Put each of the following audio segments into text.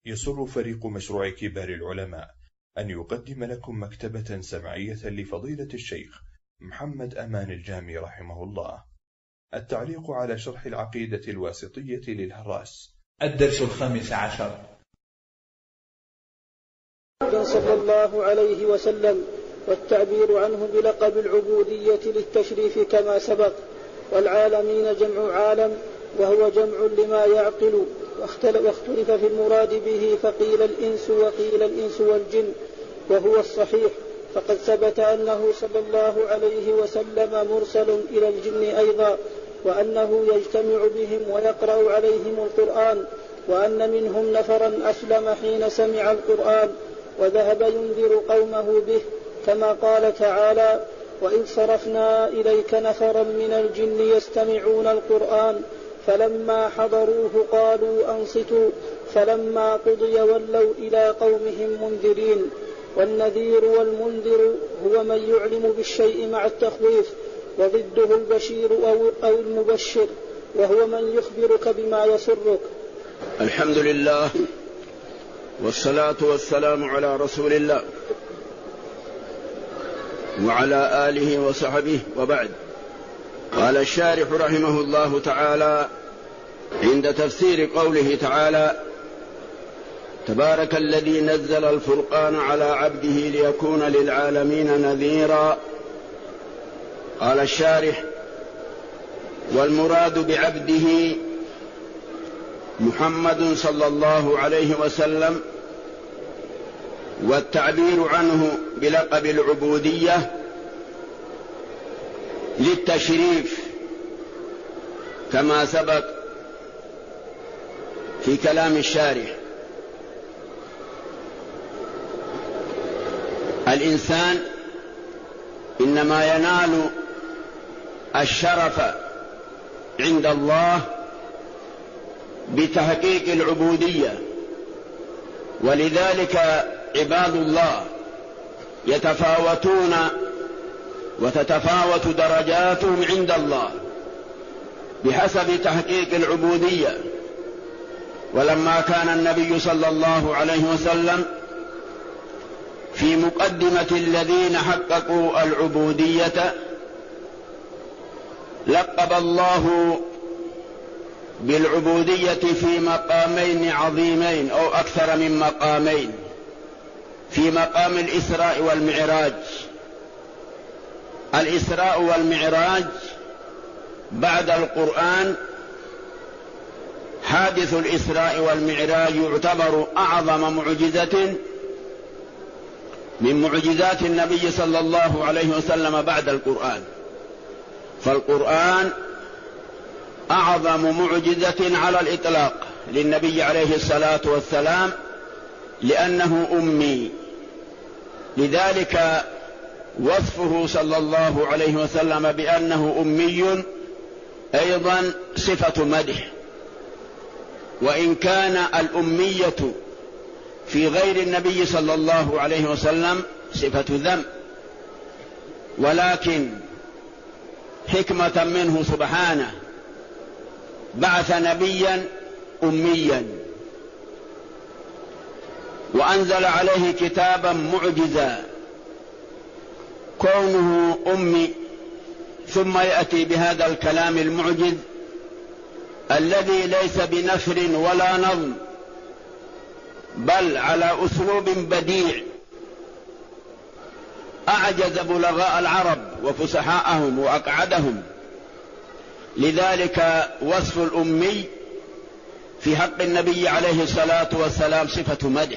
يسر فريق مشروع كبار العلماء أن يقدم لكم مكتبة سمعية لفضيلة الشيخ محمد أمان الجامي رحمه الله. التعليق على شرح العقيدة الواسطية للهراس. الدرس 15. صلى الله عليه وسلم، والتعبير عنه بلقب العبودية للتشريف كما سبق. والعالمين جمع عالم، وهو جمع لما يعقل، واختلف في المراد به، فقيل الإنس وقيل الإنس والجن، وهو الصحيح. فقد ثبت أنه صلى الله عليه وسلم مرسل إلى الجن أيضا، وأنه يجتمع بهم ويقرأ عليهم القرآن، وأن منهم نفرا أسلم حين سمع القرآن وذهب ينذر قومه به، كما قال تعالى: وإذ صرفنا إليك نفرا من الجن يستمعون القرآن فلما حضروه قالوا أنصتوا فلما قضي ولوا إلى قومهم منذرين. والنذير والمنذر هو من يعلم بالشيء مع التخويف، وضده البشير أو المبشر، وهو من يخبرك بما يسرك. الحمد لله، والصلاة والسلام على رسول الله وعلى آله وصحبه، وبعد. قال الشارح رحمه الله تعالى عند تفسير قوله تعالى: تبارك الذي نزل الفرقان على عبده ليكون للعالمين نذيرا. قال الشارح: والمراد بعبده محمد صلى الله عليه وسلم، والتعبير عنه بلقب العبودية للتشريف كما سبق في كلام الشارح. الإنسان إنما ينال الشرف عند الله بتحقيق العبودية، ولذلك عباد الله يتفاوتون وتتفاوت درجاتهم عند الله بحسب تحقيق العبودية. ولما كان النبي صلى الله عليه وسلم في مقدمة الذين حققوا العبودية، لقب الله بالعبودية في مقامين عظيمين أو أكثر من مقامين، في مقام الإسراء والمعراج. الإسراء والمعراج بعد القرآن، حادث الإسراء والمعراج يعتبر أعظم معجزة من معجزات النبي صلى الله عليه وسلم بعد القرآن. فالقرآن أعظم معجزة على الإطلاق للنبي عليه الصلاة والسلام، لأنه أمي، لذلك وصفه صلى الله عليه وسلم بأنه أمي أيضا صفة مدح. وإن كان الأمية في غير النبي صلى الله عليه وسلم صفة ذم، ولكن حكمة منه سبحانه بعث نبيا أميا وأنزل عليه كتابا معجزا، كونه أمي ثم يأتي بهذا الكلام المعجز الذي ليس بنثر ولا نظم، بل على أسلوب بديع أعجز بلغاء العرب وفصحاءهم وأقعدهم. لذلك وصف الأمي في حق النبي عليه الصلاة والسلام صفة مدح.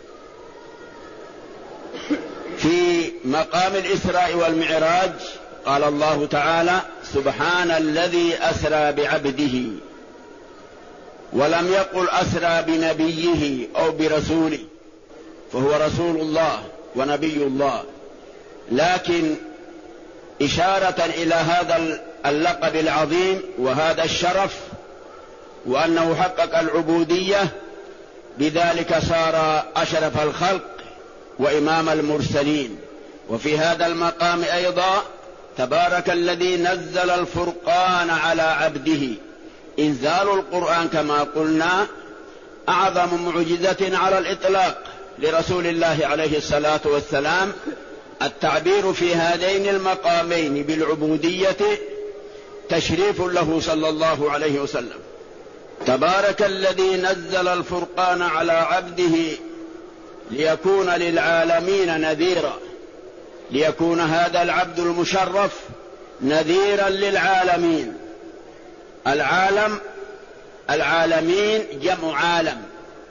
في مقام الإسراء والمعراج قال الله تعالى: سبحان الذي أسرى بعبده، ولم يقل أسرى بنبيه أو برسوله، فهو رسول الله ونبي الله، لكن إشارة إلى هذا اللقب العظيم وهذا الشرف، وأنه حقق العبودية، بذلك صار أشرف الخلق وإمام المرسلين. وفي هذا المقام أيضا: تبارك الذي نزل الفرقان على عبده. إنزال القرآن كما قلنا أعظم معجزة على الإطلاق لرسول الله عليه الصلاة والسلام التعبير في هذين المقامين بالعبودية تشريف له صلى الله عليه وسلم. تبارك الذي نزل الفرقان على عبده ليكون للعالمين نذيرا، ليكون هذا العبد المشرف نذيرا للعالمين. العالمين جمع عالم،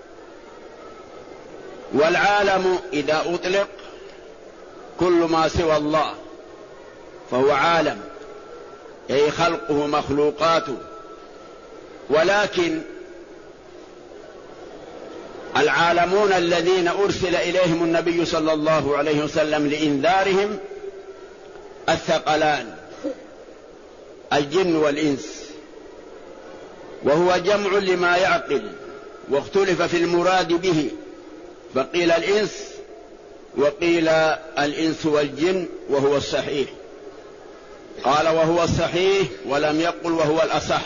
والعالم إذا أطلق كل ما سوى الله فهو عالم، أي خلقه مخلوقاته. ولكن العالمون الذين أرسل إليهم النبي صلى الله عليه وسلم لإنذارهم الثقلان الجن والإنس، وهو جمع لما يعقل، واختلف في المراد به، فقيل الإنس وقيل الإنس والجن، وهو الصحيح. قال وهو الصحيح ولم يقل وهو الأصح.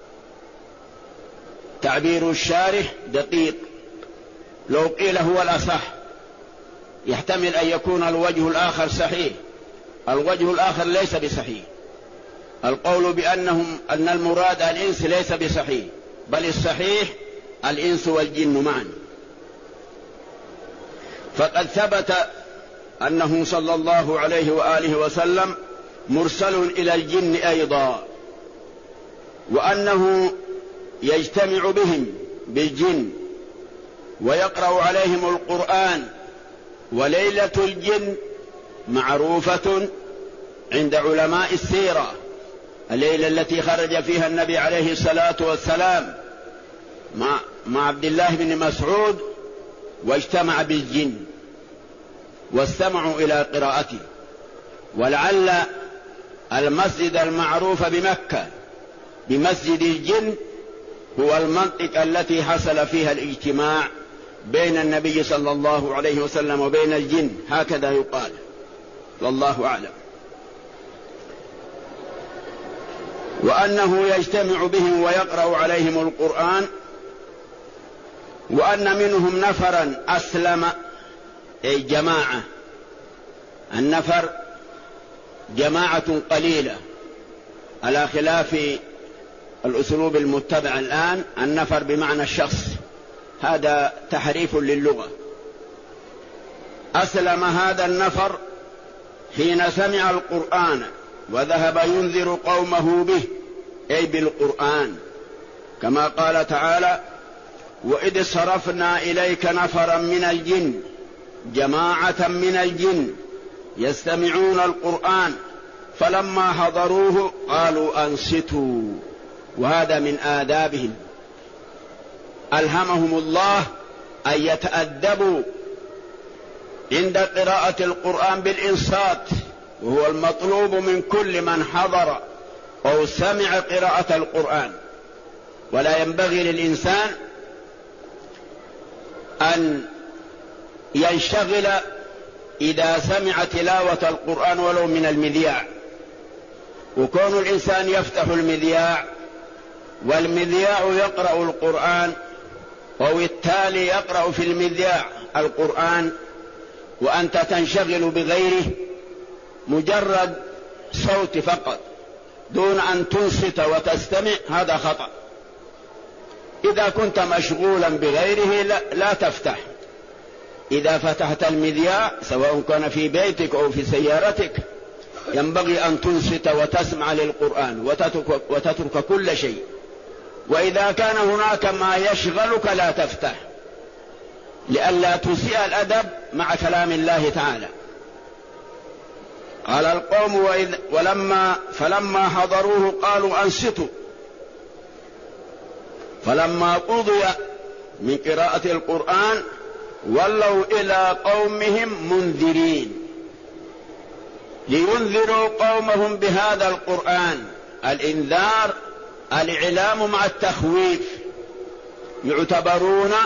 تعبير الشارح دقيق، لو قيل هو الأصح يحتمل أن يكون الوجه الآخر صحيح، الوجه الآخر ليس بصحيح. القول أن المراد الإنس ليس بصحيح، بل الصحيح الإنس والجن معا. فقد ثبت أنه صلى الله عليه وآله وسلم مرسل إلى الجن أيضا، وأنه يجتمع بهم بالجن ويقرأ عليهم القرآن. وليلة الجن معروفة عند علماء السيرة، الليلة التي خرج فيها النبي عليه الصلاة والسلام مع عبد الله بن مسعود واجتمع بالجن واستمعوا إلى قراءته. ولعل المسجد المعروف بمكة بمسجد الجن هو المنطقة التي حصل فيها الاجتماع بين النبي صلى الله عليه وسلم وبين الجن، هكذا يقال، والله أعلم. وأنه يجتمع بهم ويقرأ عليهم القرآن، وأن منهم نفرا أسلم، أي جماعة. النفر جماعة قليلة، على خلاف الأسلوب المتبع الآن، النفر بمعنى الشخص، هذا تحريف للغة. أسلم هذا النفر حين سمع القرآن وذهب ينذر قومه به، أي بالقرآن، كما قال تعالى: وإذ صرفنا إليك نفرا من الجن، جماعة من الجن يستمعون القرآن فلما حضروه قالوا أنصتوا. وهذا من آدابهم، ألهمهم الله أن يتأدبوا عند قراءة القرآن بالإنصات، وهو المطلوب من كل من حضر أو سمع قراءة القرآن. ولا ينبغي للإنسان أن ينشغل إذا سمع تلاوة القرآن ولو من المذياع، وكون الإنسان يفتح المذياع والمذياع يقرأ القرآن، أو التالي يقرأ في المذياع القرآن، وأنت تنشغل بغيره، مجرد صوت فقط دون أن تنصت وتستمع، هذا خطأ. إذا كنت مشغولا بغيره لا تفتح. إذا فتحت المذياع سواء كان في بيتك أو في سيارتك ينبغي أن تنصت وتسمع للقرآن وتترك كل شيء. وإذا كان هناك ما يشغلك لا تفتح، لئلا تسيء الأدب مع كلام الله تعالى. قال القوم فلما حضروه قالوا أنصتوا، فلما قضي من قراءة القرآن ولوا إلى قومهم منذرين، لينذروا قومهم بهذا القرآن. الإنذار الإعلام مع التخويف، يعتبرون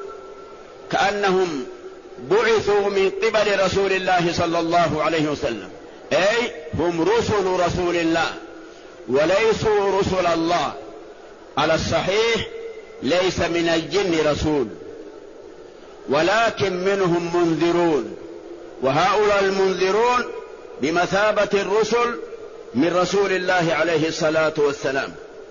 كأنهم بعثوا من قبل رسول الله صلى الله عليه وسلم، أي هم رسل رسول الله وليسوا رسل الله. على الصحيح ليس من الجن رسول، ولكن منهم منذرون، وهؤلاء المنذرون بمثابة الرسل من رسول الله عليه الصلاة والسلام.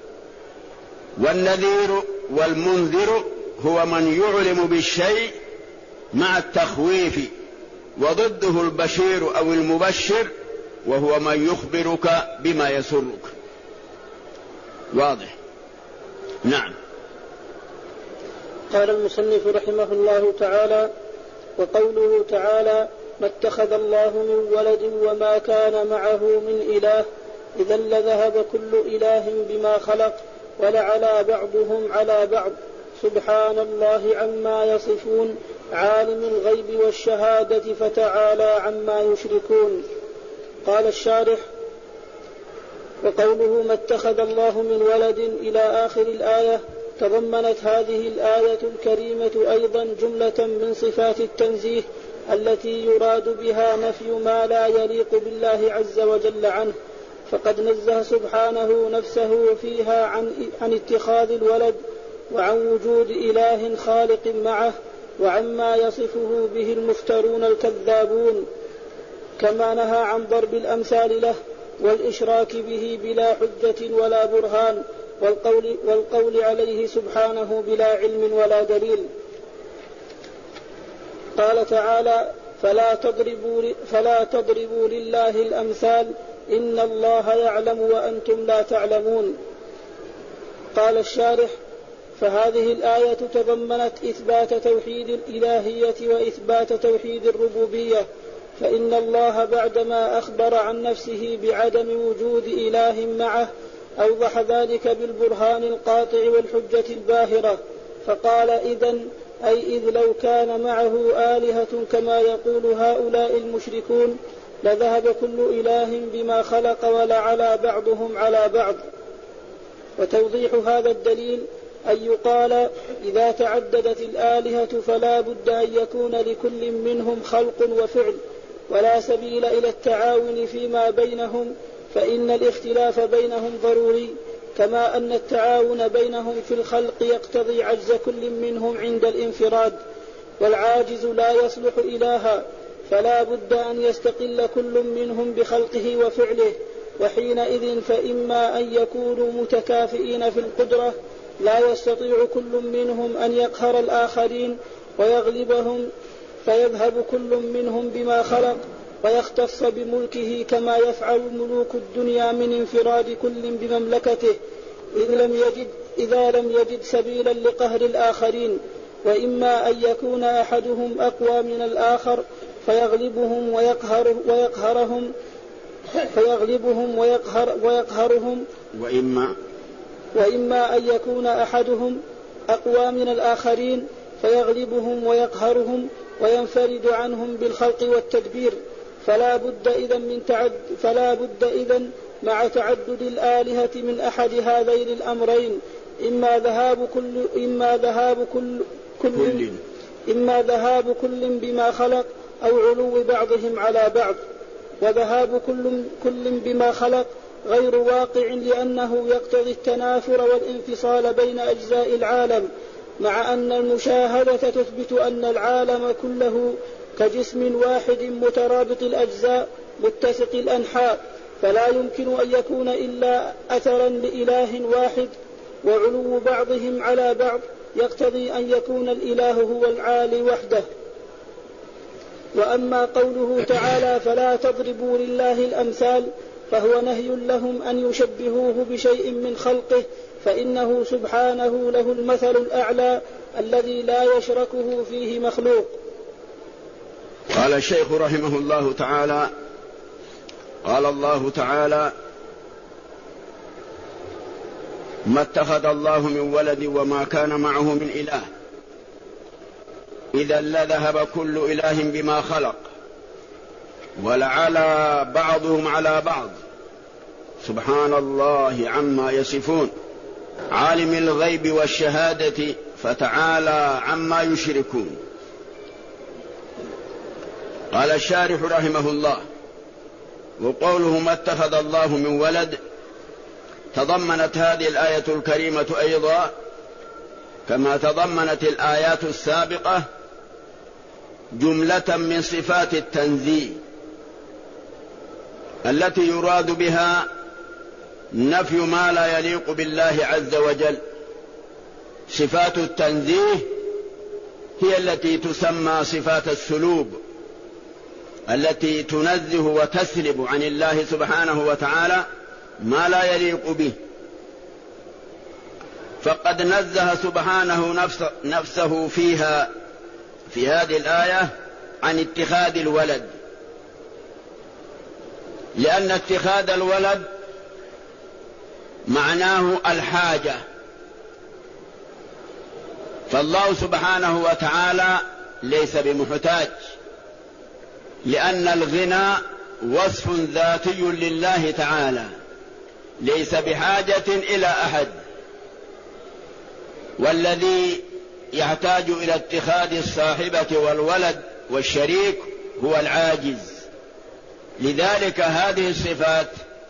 والنذير والمنذر هو من يعلم بالشيء مع التخويف، وضده البشير أو المبشر وهو من يخبرك بما يسرك. واضح؟ نعم. قال المصنف رحمه الله تعالى: وقوله تعالى: ما اتخذ الله من ولد وما كان معه من إله إذا لذهب كل إله بما خلق ولعلى بعضهم على بعض سبحان الله عما يصفون عالم الغيب والشهادة فتعالى عما يشركون. قال الشارح: وقوله ما اتخذ الله من ولد إلى آخر الآية تضمنت هذه الآية الكريمة أيضا جملة من صفات التنزيه التي يراد بها نفي ما لا يليق بالله عز وجل عنه، فقد نزه سبحانه نفسه فيها عن اتخاذ الولد وعن وجود إله خالق معه وعما يصفه به المفترون الكذابون، كما نهى عن ضرب الأمثال له والإشراك به بلا حجة ولا برهان والقول عليه سبحانه بلا علم ولا دليل. قال تعالى: فلا تضربوا لله الأمثال إن الله يعلم وأنتم لا تعلمون. قال الشارح: فهذه الآية تضمنت إثبات توحيد الإلهية وإثبات توحيد الربوبية، فإن الله بعدما أخبر عن نفسه بعدم وجود إله معه أوضح ذلك بالبرهان القاطع والحجة الباهرة، فقال: إذ لو كان معه آلهة كما يقول هؤلاء المشركون لذهب كل إله بما خلق ولعلى بعضهم على بعض. وتوضيح هذا الدليل أن يقال: إذا تعددت الآلهة فلا بد أن يكون لكل منهم خلق وفعل، ولا سبيل إلى التعاون فيما بينهم، فإن الاختلاف بينهم ضروري، كما أن التعاون بينهم في الخلق يقتضي عجز كل منهم عند الانفراد، والعاجز لا يصلح إلها، فلا بد أن يستقل كل منهم بخلقه وفعله، وحينئذ فإما أن يكونوا متكافئين في القدرة لا يستطيع كل منهم أن يقهر الآخرين ويغلبهم، فيذهب كل منهم بما خلق ويختص بملكه كما يفعل ملوك الدنيا من انفراد كل بمملكته إذا لم يجد سبيلا لقهر الآخرين. وإما أن يكون أحدهم أقوى من الآخر فيغلبهم ويقهرهم وإما أن يكون أحدهم أقوى من الآخرين فيغلبهم ويقهرهم وينفرد عنهم بالخلق والتدبير. فلا بد إذن مع تعدد الآلهة من أحد هذين الأمرين: إما ذهاب كل بما خلق أو علو بعضهم على بعض. وذهاب كل بما خلق غير واقع، لأنه يقتضي التنافر والانفصال بين أجزاء العالم، مع أن المشاهدة تثبت أن العالم كله كجسم واحد مترابط الأجزاء متسق الأنحاء، فلا يمكن أن يكون إلا أثرا لإله واحد، وعلو بعضهم على بعض يقتضي أن يكون الإله هو العالي وحده. وأما قوله تعالى: فلا تضربوا لله الأمثال، فهو نهي لهم أن يشبهوه بشيء من خلقه، فإنه سبحانه له المثل الأعلى الذي لا يشركه فيه مخلوق. قال الشيخ رحمه الله تعالى: قال الله تعالى: ما اتخذ الله من ولد وما كان معه من إله إذا لذهب كل إله بما خلق ولعلى بعضهم على بعض سبحان الله عما يصفون عالم الغيب والشهادة فتعالى عما يشركون. قال الشارح رحمه الله: وقوله ما اتخذ الله من ولد تضمنت هذه الآية الكريمة أيضا كما تضمنت الآيات السابقة جملة من صفات التنزيه التي يراد بها نفي ما لا يليق بالله عز وجل. صفات التنزيه هي التي تسمى صفات السلوب، التي تنزه وتسلب عن الله سبحانه وتعالى ما لا يليق به. فقد نزه سبحانه نفسه فيها في هذه الآية عن اتخاذ الولد، لأن اتخاذ الولد معناه الحاجة، فالله سبحانه وتعالى ليس بمحتاج، لأن الغنى وصف ذاتي لله تعالى، ليس بحاجة إلى أحد. والذي يحتاج إلى اتخاذ الصاحبة والولد والشريك هو العاجز. لذلك هذه الصفات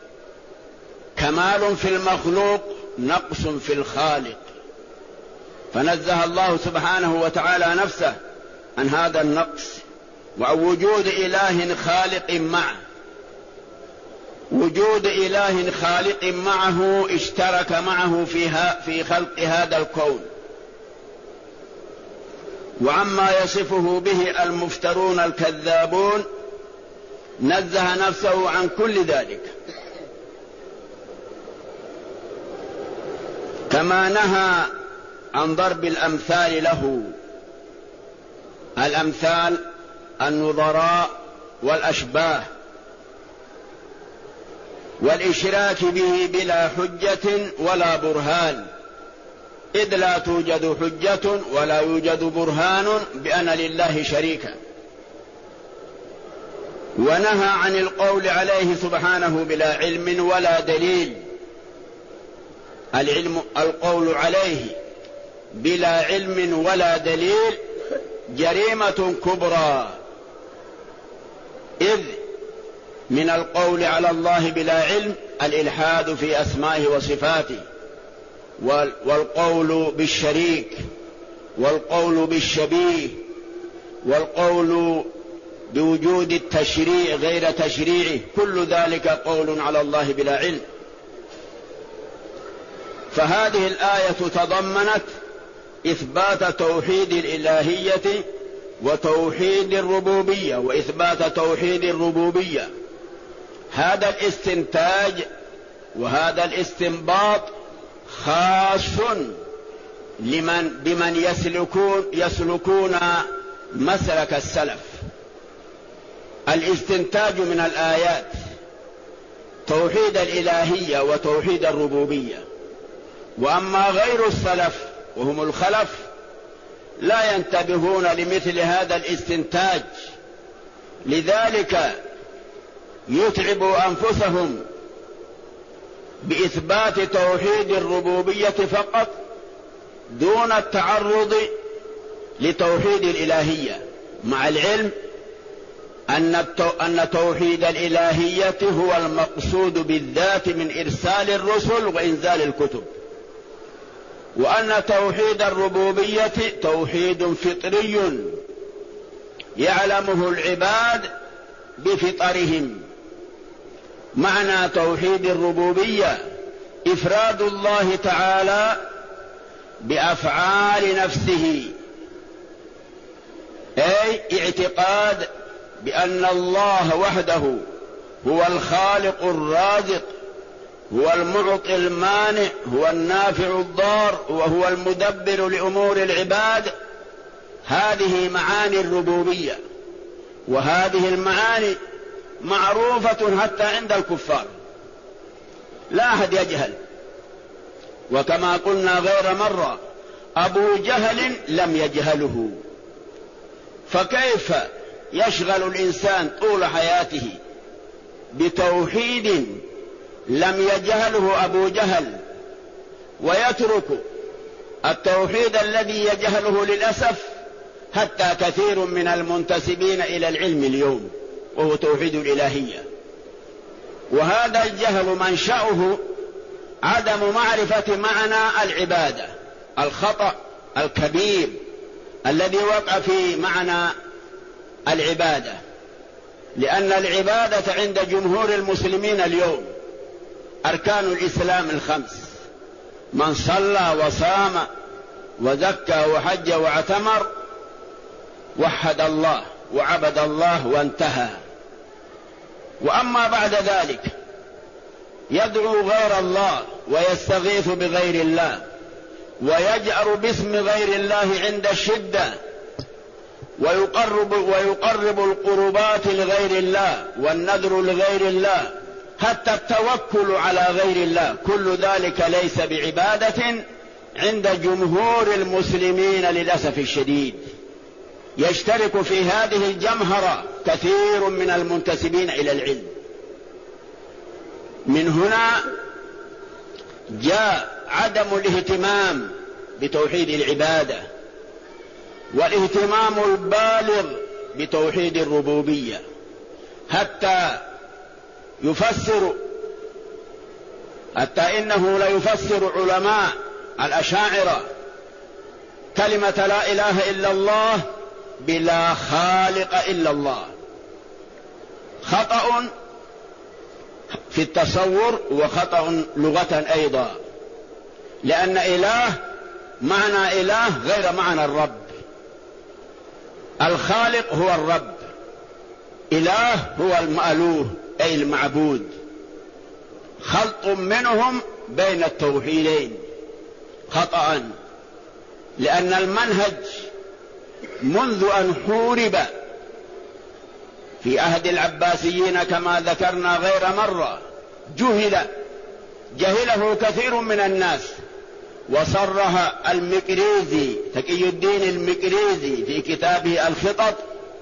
كمال في المخلوق نقص في الخالق، فنزه الله سبحانه وتعالى نفسه عن هذا النقص وعن وجود إله خالق معه. وجود إله خالق معه اشترك معه في خلق هذا الكون. وعما يصفه به المفترون الكذابون نزه نفسه عن كل ذلك، كما نهى عن ضرب الأمثال له، الأمثال النظراء والأشباه، والإشراك به بلا حجة ولا برهان، إذ لا توجد حجة ولا يوجد برهان بأن لله شريكا. ونهى عن القول عليه سبحانه بلا علم ولا دليل. القول عليه بلا علم ولا دليل جريمة كبرى، إذ من القول على الله بلا علم الإلحاد في أسمائه وصفاته، والقول بالشريك، والقول بالشبيه، والقول بوجود التشريع غير تشريعه، كل ذلك قول على الله بلا علم. فهذه الآية تضمنت إثبات توحيد الإلهية وتوحيد الربوبية وإثبات توحيد الربوبية. هذا الاستنتاج وهذا الاستنباط خاص بمن يسلكون مسلك السلف. الاستنتاج من الآيات توحيد الإلهية وتوحيد الربوبية. وأما غير السلف وهم الخلف لا ينتبهون لمثل هذا الاستنتاج، لذلك يتعبوا أنفسهم بإثبات توحيد الربوبية فقط دون التعرض لتوحيد الإلهية، مع العلم أن توحيد الإلهية هو المقصود بالذات من إرسال الرسل وإنزال الكتب، وأن توحيد الربوبية توحيد فطري يعلمه العباد بفطرهم. معنى توحيد الربوبية إفراد الله تعالى بأفعال نفسه، أي اعتقاد بأن الله وحده هو الخالق الرازق، هو المعطي المانع، هو النافع الضار، وهو المدبر لأمور العباد. هذه معاني الربوبية، وهذه المعاني معروفة حتى عند الكفار، لا أحد يجهل. وكما قلنا غير مرة أبو جهل لم يجهله، فكيف يشغل الإنسان طول حياته بتوحيد لم يجهله أبو جهل، ويترك التوحيد الذي يجهله للأسف حتى كثير من المنتسبين إلى العلم اليوم، وهو توحيد الإلهية. وهذا الجهل منشأه عدم معرفة معنى العبادة، الخطأ الكبير الذي وقع في معنى العبادة، لأن العبادة عند جمهور المسلمين اليوم أركان الإسلام الخمس: من صلى وصام وزكى وحج واعتمر وحد الله وعبد الله وانتهى. وأما بعد ذلك يدعو غير الله ويستغيث بغير الله ويجأر باسم غير الله عند الشدة ويقرب القربات لغير الله والنذر لغير الله، حتى التوكل على غير الله، كل ذلك ليس بعبادة عند جمهور المسلمين للأسف الشديد. يشترك في هذه الجمهرة كثير من المنتسبين إلى العلم. من هنا جاء عدم الاهتمام بتوحيد العبادة والاهتمام البالغ بتوحيد الربوبية، حتى إنه لا يفسر علماء الأشاعرة كلمة لا إله إلا الله بلا خالق إلا الله. خطأ في التصور وخطأ لغة أيضا، لأن إله معنى إله غير معنى الرب. الخالق هو الرب، إله هو المألوه أي المعبود. خلط منهم بين التوحيدين خطأ، لأن المنهج منذ أن حورب في عهد العباسيين كما ذكرنا غير مرة جهله كثير من الناس، وصرح المقريزي تقي الدين المقريزي في كتابه الخطط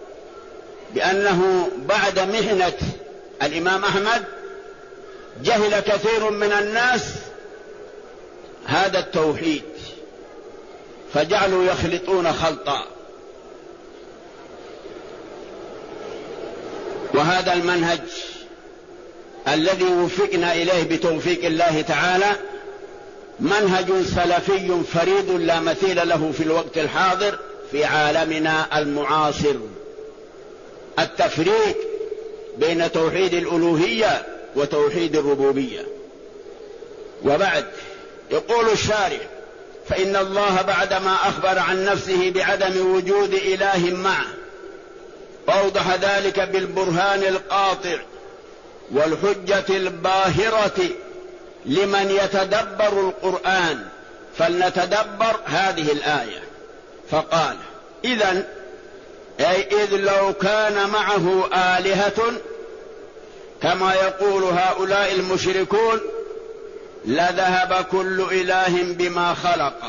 بأنه بعد محنة الإمام أحمد جهل كثير من الناس هذا التوحيد، فجعلوا يخلطون خلطا. وهذا المنهج الذي وفقنا إليه بتوفيق الله تعالى منهج سلفي فريد لا مثيل له في الوقت الحاضر في عالمنا المعاصر. التفريق بين توحيد الألوهية وتوحيد الربوبية. وبعد يقول الشارع: فإن الله بعدما أخبر عن نفسه بعدم وجود إله معه أوضح ذلك بالبرهان القاطع والحجة الباهرة لمن يتدبر القرآن. فلنتدبر هذه الآية. فقال: إذ لو كان معه آلهة كما يقول هؤلاء المشركون لذهب كل إله بما خلق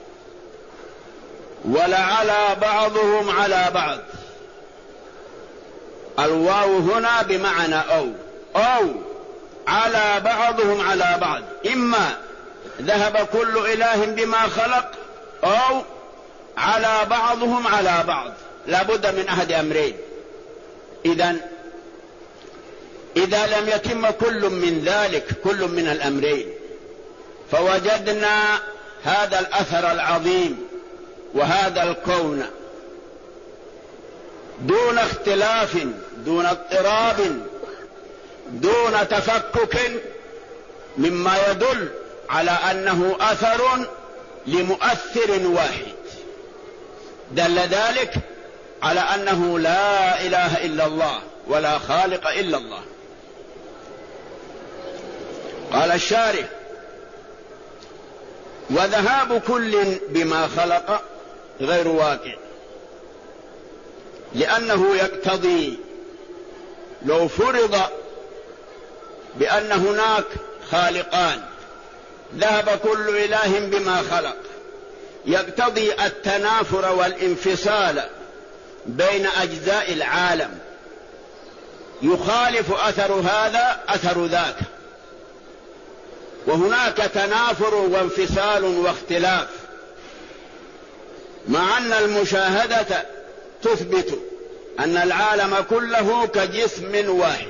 ولعلى بعضهم على بعض. الواو هنا بمعنى أو على بعضهم على بعض، إما ذهب كل إله بما خلق أو على بعضهم على بعض، لا بد من أحد أمرين. إذا لم يتم كل من ذلك، كل من الأمرين، فوجدنا هذا الأثر العظيم وهذا الكون دون اختلاف، دون اضطراب، دون تفكك، مما يدل على أنه أثر لمؤثر واحد. دل ذلك على أنه لا إله إلا الله ولا خالق إلا الله. قال الشارح: وذهاب كل بما خلق غير واقع، لأنه يقتضي لو فرض بأن هناك خالقان ذهب كل إله بما خلق، يقتضي التنافر والانفصال بين أجزاء العالم، يخالف أثر هذا أثر ذاك، وهناك تنافر وانفصال واختلاف، مع أن المشاهدة تثبت أن العالم كله كجسم واحد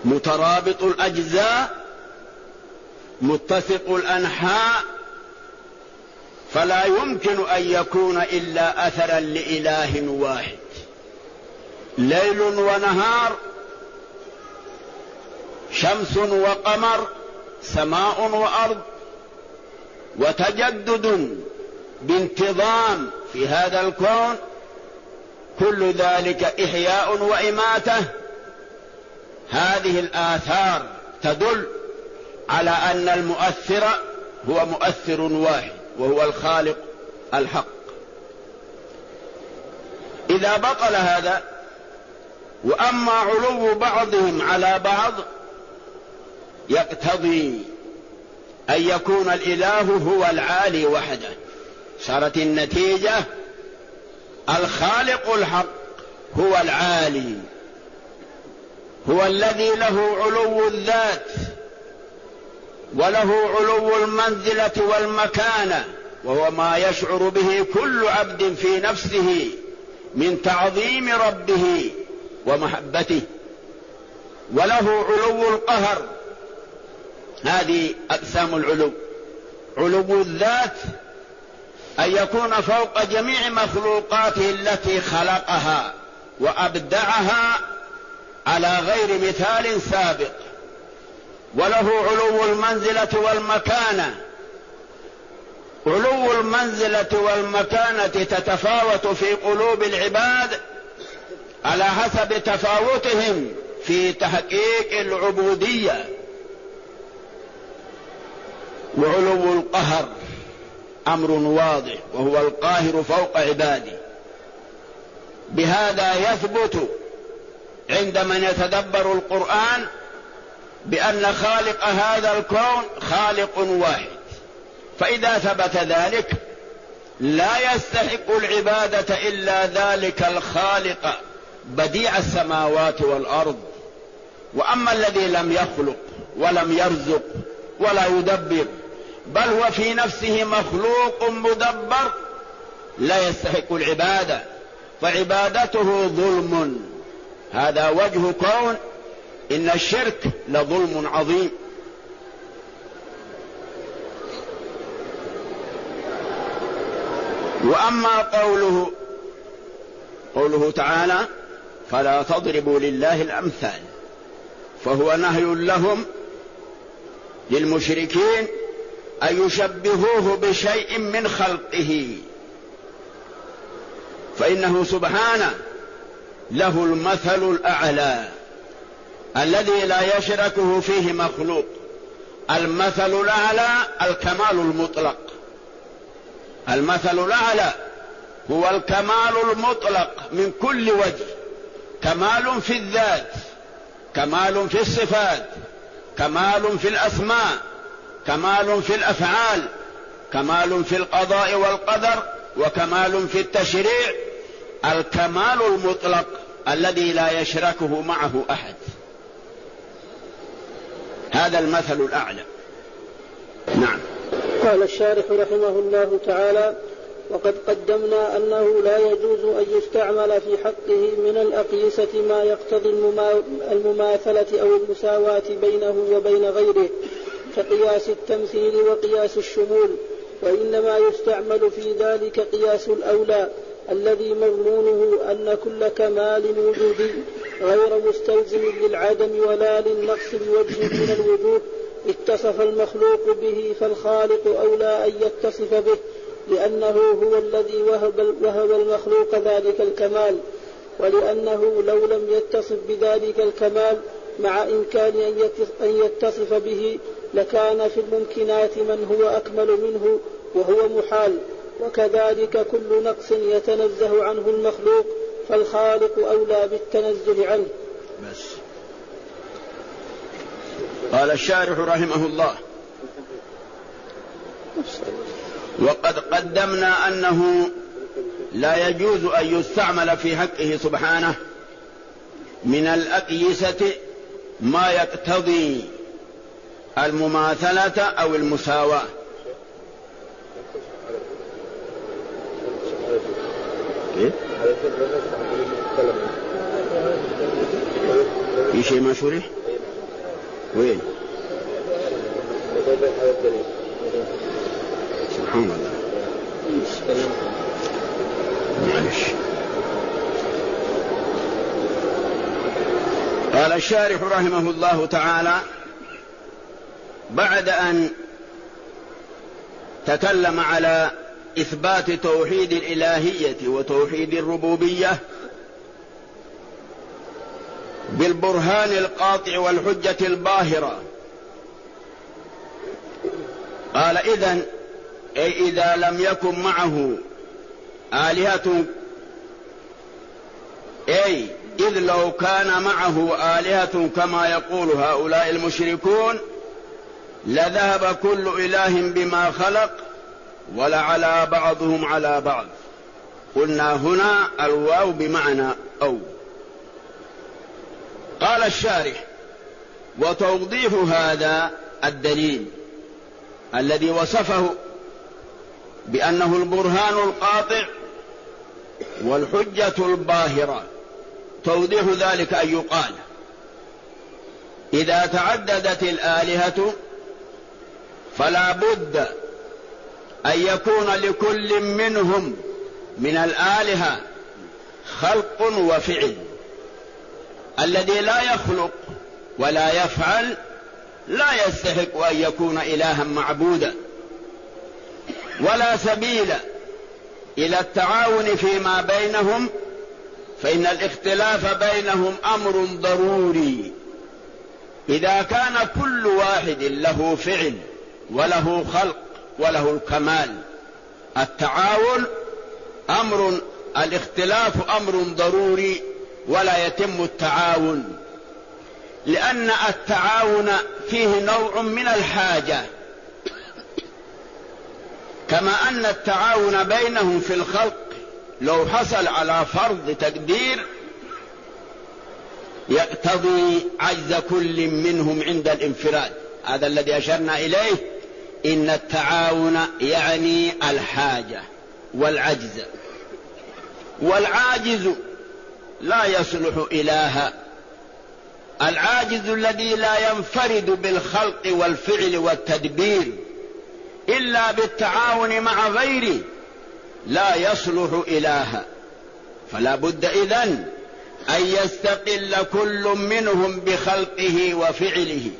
مترابط الأجزاء متسق الأنحاء فلا يمكن أن يكون إلا أثرا لإله واحد. ليل ونهار، شمس وقمر، سماء وأرض، وتجدد بانتظام في هذا الكون، كل ذلك إحياء وإماتة. هذه الآثار تدل على أن المؤثر هو مؤثر واحد، وهو الخالق الحق. إذا بطل هذا، وأما علو بعضهم على بعض، يقتضي أن يكون الإله هو العالي وحده. صارت النتيجة الخالق الحق هو العالي، هو الذي له علو الذات وله علو المنزلة والمكانة، وهو ما يشعر به كل عبد في نفسه من تعظيم ربه ومحبته، وله علو القهر. هذه أقسام العلو. علو الذات أن يكون فوق جميع مخلوقاته التي خلقها وأبدعها على غير مثال سابق، وله علو المنزلة والمكانة. علو المنزلة والمكانة تتفاوت في قلوب العباد على حسب تفاوتهم في تحقيق العبودية. وعلو القهر أمر واضح، وهو القاهر فوق عباده. بهذا يثبت عند من يتدبر القرآن بأن خالق هذا الكون خالق واحد. فإذا ثبت ذلك لا يستحق العبادة إلا ذلك الخالق بديع السماوات والأرض. وأما الذي لم يخلق ولم يرزق ولا يدبر، بل هو في نفسه مخلوق مدبر، لا يستحق العبادة، فعبادته ظلم. هذا وجه كون إن الشرك لظلم عظيم. وأما قوله تعالى فلا تضربوا لله الأمثال، فهو نهي لهم للمشركين أن يشبهوه بشيء من خلقه، فإنه سبحانه له المثل الأعلى الذي لا يشركه فيه مخلوق. المثل الأعلى الكمال المطلق. المثل الأعلى هو الكمال المطلق من كل وجه، كمال في الذات، كمال في الصفات، كمال في الأسماء، كمال في الأفعال، كمال في القضاء والقدر، وكمال في التشريع. الكمال المطلق الذي لا يشركه معه أحد، هذا المثل الأعلى. نعم. قال الشارح رحمه الله تعالى: وقد قدمنا أنه لا يجوز أن يستعمل في حقه من الأقيسة ما يقتضي المماثلة أو المساواة بينه وبين غيره، كقياس التمثيل وقياس الشمول، وإنما يستعمل في ذلك قياس الأولى الذي مضمونه أن كل كمال وجودي غير مستلزم للعدم ولا للنقص بوجه من الوجوه اتصف المخلوق به، فالخالق أولى أن يتصف به، لأنه هو الذي وهب المخلوق ذلك الكمال، ولأنه لو لم يتصف بذلك الكمال مع إمكان أن يتصف به لكان في الممكنات من هو أكمل منه وهو محال. وكذلك كل نقص يتنزه عنه المخلوق فالخالق أولى بالتنزه عنه. بس. قال الشارح رحمه الله: وقد قدمنا أنه لا يجوز أن يستعمل في حقه سبحانه من الأقيسة ما يقتضي المماثلة أو المساواة. في شيء ما شرح؟ وين؟ سبحان الله. قال الشارح رحمه الله تعالى بعد أن تكلم على إثبات توحيد الإلهية وتوحيد الربوبية بالبرهان القاطع والحجة الباهرة، قال إذن أي إذا لم يكن معه آلهة، أي إذ لو كان معه آلهة كما يقول هؤلاء المشركون لذهب كل إله بما خلق ولعلى بعضهم على بعض. قلنا هنا الواو بمعنى أو. قال الشارح وتوضيح هذا الدليل الذي وصفه بأنه البرهان القاطع والحجة الباهرة، توضيح ذلك أن يقال إذا تعددت الآلهة فلا بد أن يكون لكل منهم من الآلهة خلق وفعل. الذي لا يخلق ولا يفعل لا يستحق أن يكون إلها معبودا، ولا سبيل إلى التعاون فيما بينهم، فإن الاختلاف بينهم أمر ضروري. إذا كان كل واحد له فعل وله خلق وله الكمال، التعاون أمر، الاختلاف أمر ضروري ولا يتم التعاون، لأن التعاون فيه نوع من الحاجة، كما أن التعاون بينهم في الخلق لو حصل على فرض تقدير يقتضي عجز كل منهم عند الانفراد. هذا الذي أشرنا إليه، إن التعاون يعني الحاجة والعجز، والعاجز لا يصلح إلها. العاجز الذي لا ينفرد بالخلق والفعل والتدبير إلا بالتعاون مع غيره لا يصلح إلها. فلا بد إذن أن يستقل كل منهم بخلقه وفعله،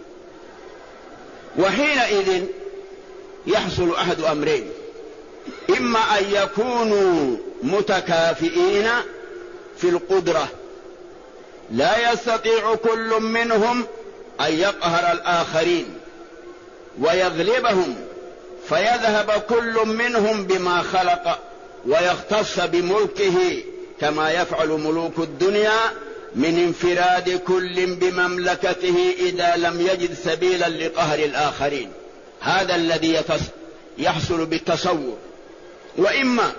وحينئذ يحصل أحد أمرين: إما أن يكونوا متكافئين في القدرة، لا يستطيع كل منهم أن يقهر الآخرين ويغلبهم، فيذهب كل منهم بما خلق ويختص بملكه كما يفعل ملوك الدنيا من انفراد كل بمملكته إذا لم يجد سبيلا لقهر الآخرين. هذا الذي يحصل بالتصور. وإما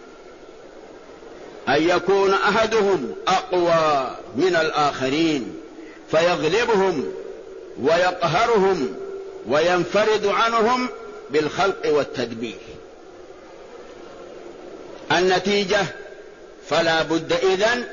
أن يكون أحدهم أقوى من الآخرين فيغلبهم ويقهرهم وينفرد عنهم بالخلق والتدبير. النتيجة فلا بد إذن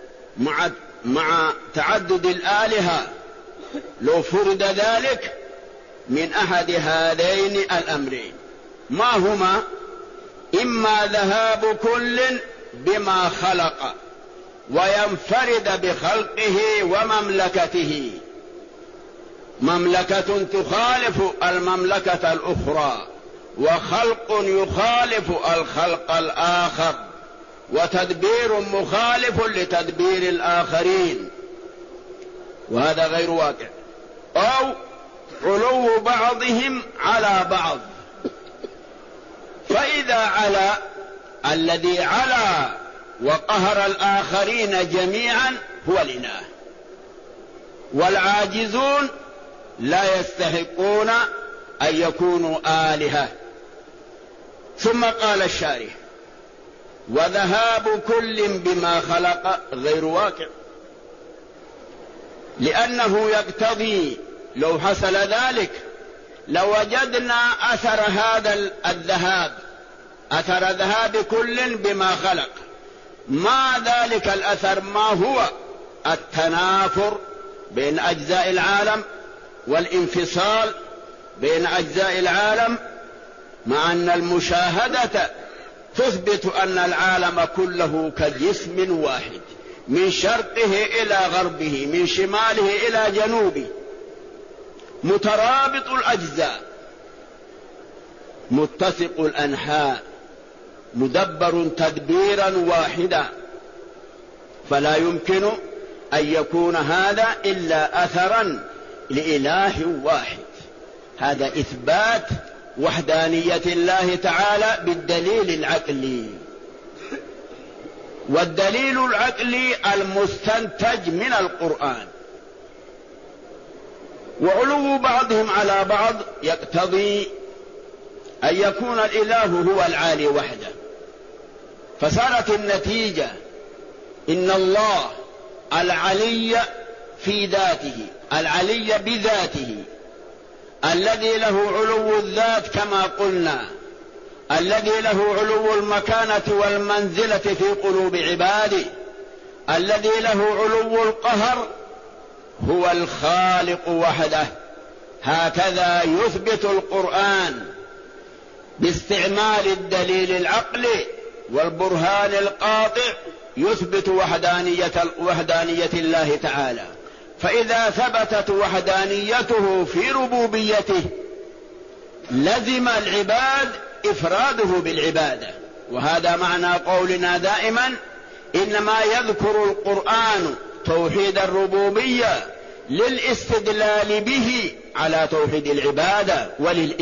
مع تعدد الآلهة لو فرد ذلك من أحد هذين الأمرين، ما هما؟ إما ذهاب كل بما خلق وينفرد بخلقه ومملكته، مملكة تخالف المملكة الأخرى، وخلق يخالف الخلق الآخر، وتدبير مخالف لتدبير الآخرين، وهذا غير واقع. أو علو بعضهم على بعض، فإذا علا الذي علا وقهر الآخرين جميعا هو الإله، والعاجزون لا يستحقون أن يكونوا آلهة. ثم قال الشارح: وذهاب كل بما خلق غير واقع، لأنه يقتضي لو حصل ذلك لوجدنا أثر هذا الذهاب، أثر ذهاب كل بما خلق. ما ذلك الأثر؟ ما هو؟ التنافر بين أجزاء العالم والانفصال بين أجزاء العالم، مع أن المشاهدة تثبت أن العالم كله كجسم واحد، من شرقه إلى غربه، من شماله إلى جنوبه، مترابط الأجزاء، متسق الأنحاء، مدبر تدبيرا واحدا، فلا يمكن أن يكون هذا إلا أثرا لإله واحد. هذا إثبات وحدانية الله تعالى بالدليل العقلي، والدليل العقلي المستنتج من القرآن. وعلو بعضهم على بعض يقتضي أن يكون الإله هو العالي وحده، فصارت النتيجة إن الله العلي في ذاته، العلي بذاته، الذي له علو الذات كما قلنا، الذي له علو المكانة والمنزلة في قلوب عباده، الذي له علو القهر، هو الخالق وحده. هكذا يثبت القرآن باستعمال الدليل العقلي والبرهان القاطع، يثبت وحدانية الله تعالى. فإذا ثبتت وحدانيته في ربوبيته لزم العباد إفراده بالعبادة. وهذا معنى قولنا دائما إنما يذكر القرآن توحيد الربوبية للاستدلال به على توحيد العبادة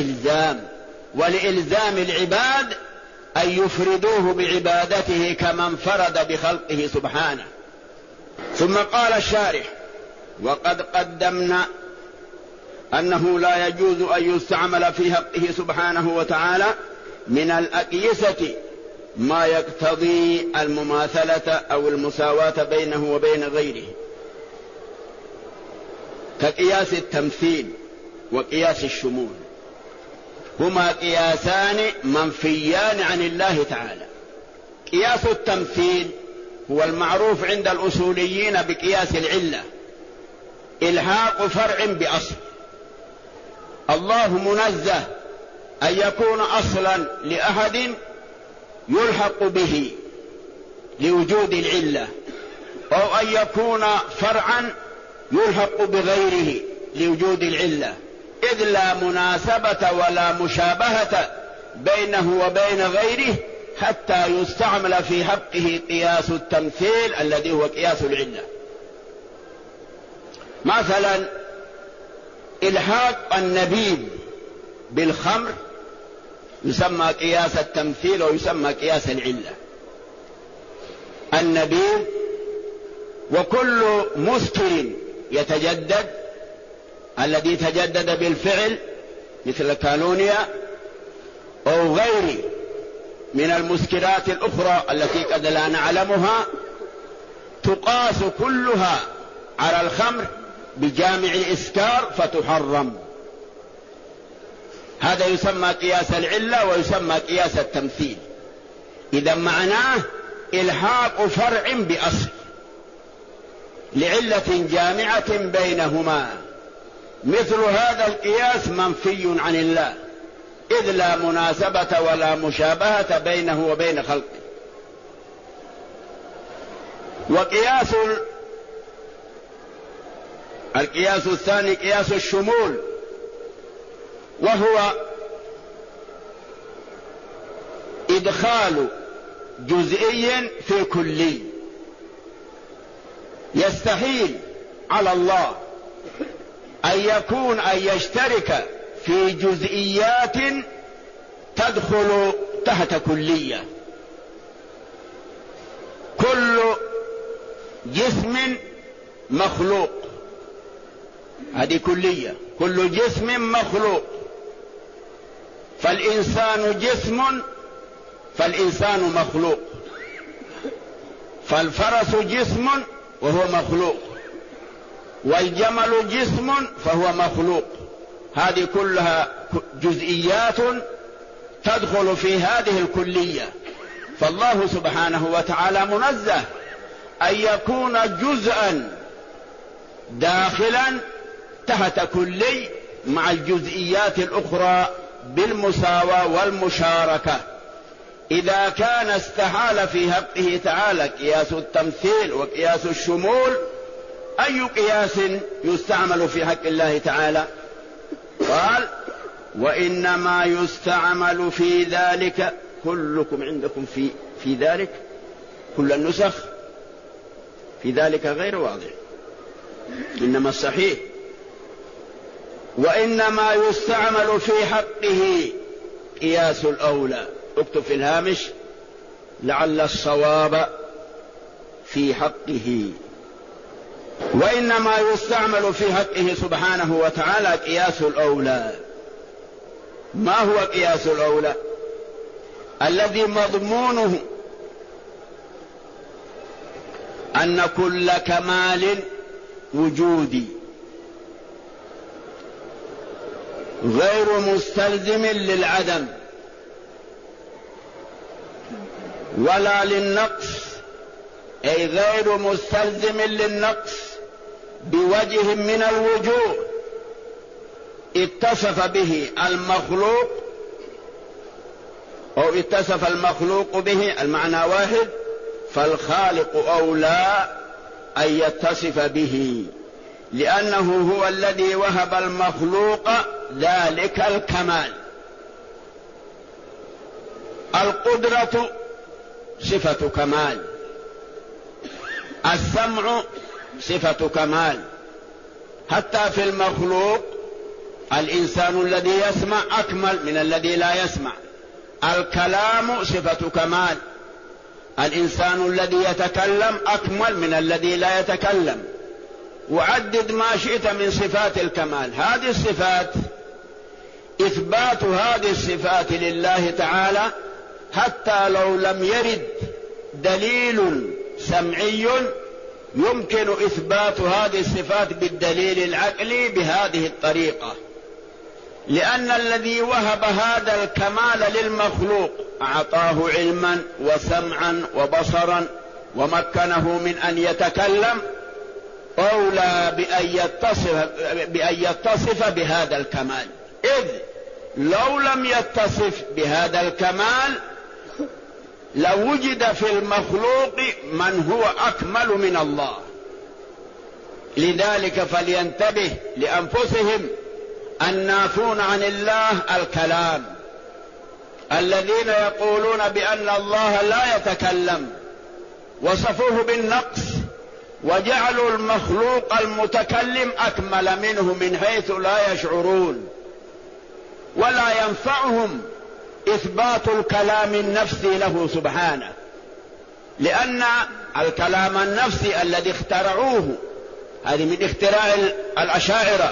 ولإلزام العباد أن يفردوه بعبادته كما انفرد بخلقه سبحانه. ثم قال الشارح: وقد قدمنا أنه لا يجوز أن يستعمل في حقه سبحانه وتعالى من الأقيسة ما يقتضي المماثلة أو المساواة بينه وبين غيره، كقياس التمثيل وقياس الشمول، هما قياسان منفيان عن الله تعالى. قياس التمثيل هو المعروف عند الأصوليين بقياس العلة، إلحاق فرع بأصل. الله منزه أن يكون أصلا لأحد يلحق به لوجود العلة، أو أن يكون فرعا يلحق بغيره لوجود العلة، إذ لا مناسبة ولا مشابهة بينه وبين غيره حتى يستعمل في حقه قياس التمثيل الذي هو قياس العلة. مثلا إلحاق النبيذ بالخمر يسمى قياس التمثيل ويسمى قياس العلة. النبيذ وكل مسكر يتجدد، الذي تجدد بالفعل مثل الكالونيا أو غيره من المسكرات الأخرى التي قد لا نعلمها، تقاس كلها على الخمر بجامع الإسكار فتحرم. هذا يسمى قياس العلة ويسمى قياس التمثيل. إذا معناه إلحاق فرع بأصل لعلة جامعة بينهما. مثل هذا القياس منفي عن الله، إذ لا مناسبة ولا مشابهة بينه وبين خلقه. وقياس القياس الثاني قياس الشمول، وهو إدخال جزئي في كلي. يستحيل على الله أن يشترك في جزئيات تدخل تحت كلية. كل جسم مخلوق، هذه كلية، كل جسم مخلوق. فالإنسان جسم، فالإنسان مخلوق. فالفرس جسم وهو مخلوق، والجمل جسم فهو مخلوق. هذه كلها جزئيات تدخل في هذه الكلية. فالله سبحانه وتعالى منزه أن يكون جزءا داخلا تحت كلي مع الجزئيات الأخرى بالمساواة والمشاركة. إذا كان استحال في حقه تعالى قياس التمثيل وقياس الشمول، أي قياس يستعمل في حق الله تعالى؟ قال: وإنما يستعمل في ذلك، كلكم عندكم في ذلك، كل النسخ في ذلك غير واضح، إنما الصحيح وإنما يستعمل في حقه قياس الأولى. اكتب في الهامش لعل الصواب في حقه. وإنما يستعمل في حقه سبحانه وتعالى قياس الأولى. ما هو قياس الأولى؟ الذي مضمونه أن كل كمال وجودي غير مستلزم للعدم ولا للنقص، أي غير مستلزم للنقص بوجه من الوجوه اتصف به المخلوق، أو اتصف المخلوق به، المعنى واحد، فالخالق أولى أن يتصف به، لأنه هو الذي وهب المخلوق ذلك الكمال. القدرة صفة كمال، السمع صفة كمال، حتى في المخلوق الإنسان الذي يسمع أكمل من الذي لا يسمع. الكلام صفة كمال، الإنسان الذي يتكلم أكمل من الذي لا يتكلم. وعدد ما شئت من صفات الكمال. هذه الصفات، إثبات هذه الصفات لله تعالى حتى لو لم يرد دليل سمعي يمكن إثبات هذه الصفات بالدليل العقلي بهذه الطريقة، لأن الذي وهب هذا الكمال للمخلوق أعطاه علما وسمعا وبصرا ومكنه من أن يتكلم، أولى بأن يتصف بهذا الكمال. إذ لو لم يتصف بهذا الكمال لوجد في المخلوق من هو أكمل من الله. لذلك فلينتبه لأنفسهم النافون عن الله الكلام، الذين يقولون بأن الله لا يتكلم وصفوه بالنقص وجعلوا المخلوق المتكلم أكمل منه من حيث لا يشعرون، ولا ينفعهم إثبات الكلام النفسي له سبحانه، لأن الكلام النفسي الذي اخترعوه هذه من اختراع الأشاعرة،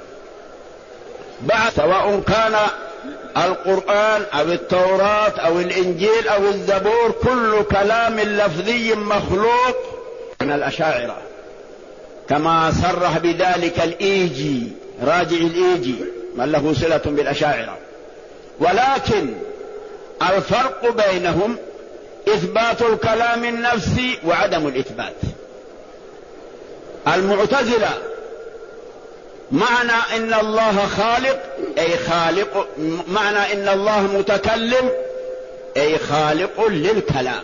بعد سواء كان القرآن أو التوراة أو الإنجيل أو الزبور، كل كلام لفظي مخلوق من الأشاعرة، كما صرح بذلك الإيجي، راجع الإيجي من له صلة بالأشاعرة. ولكن الفرق بينهم إثبات الكلام النفسي وعدم الإثبات. المعتزلة معنى إن الله خالق أي خالق، معنى إن الله متكلم أي خالق للكلام.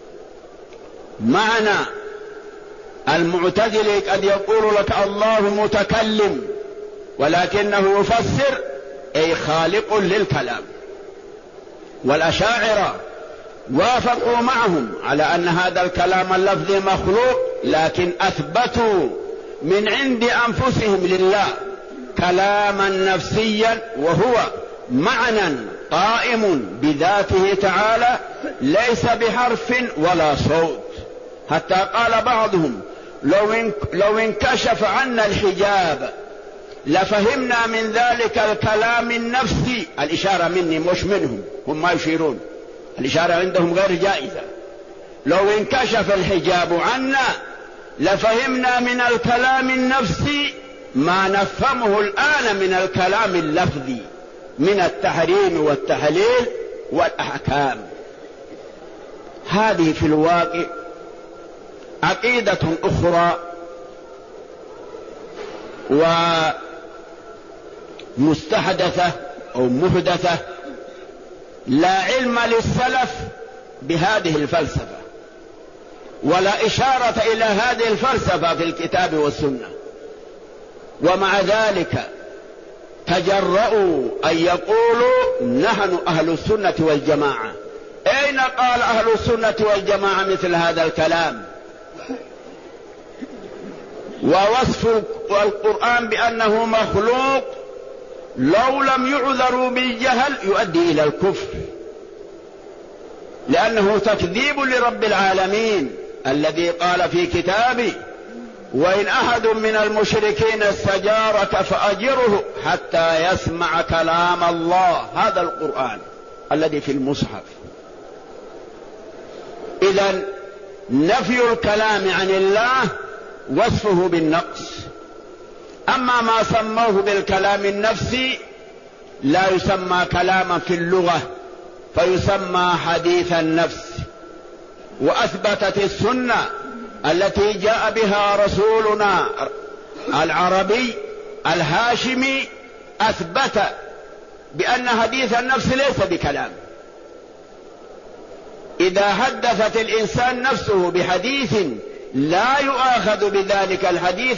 معنى المعتزلة قد يقول لك الله متكلم ولكنه يفسر أي خالق للكلام. والأشاعرة وافقوا معهم على أن هذا الكلام اللفظي مخلوق، لكن أثبتوا من عند أنفسهم لله كلاما نفسيا، وهو معنى قائم بذاته تعالى ليس بحرف ولا صوت. حتى قال بعضهم لو انكشف عنا الحجاب لفهمنا من ذلك الكلام النفسي. الإشارة مني مش منهم، هم ما يشيرون، الإشارة عندهم غير جائزة. لو انكشف الحجاب عنا لفهمنا من الكلام النفسي ما نفهمه الآن من الكلام اللفظي من التحريم والتحليل والأحكام. هذه في الواقع عقيدة أخرى ومستحدثة أو محدثة، لا علم للسلف بهذه الفلسفة ولا إشارة إلى هذه الفلسفة في الكتاب والسنة، ومع ذلك تجرؤوا أن يقولوا نحن أهل السنة والجماعة. أين قال أهل السنة والجماعة مثل هذا الكلام؟ ووصف القرآن بأنه مخلوق لو لم يعذروا بالجهل يؤدي إلى الكفر، لأنه تكذيب لرب العالمين الذي قال في كتابه: وإن أحد من المشركين استجارك فأجره حتى يسمع كلام الله. هذا القرآن الذي في المصحف. إذن نفي الكلام عن الله وصفه بالنقص. أما ما سموه بالكلام النفسي لا يسمى كلاما في اللغة، فيسمى حديث النفس. وأثبتت السنة التي جاء بها رسولنا العربي الهاشمي، أثبت بأن حديث النفس ليس بكلام. إذا حدثت الإنسان نفسه بحديث لا يؤاخذ بذلك الحديث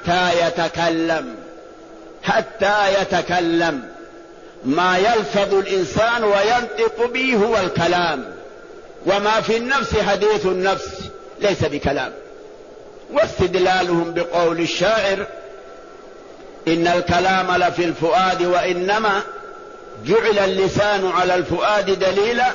حتى يتكلم. ما يلفظ الإنسان وينطق به هو الكلام، وما في النفس حديث النفس ليس بكلام. واستدلالهم بقول الشاعر: إن الكلام لفي الفؤاد وإنما جعل اللسان على الفؤاد دليلا.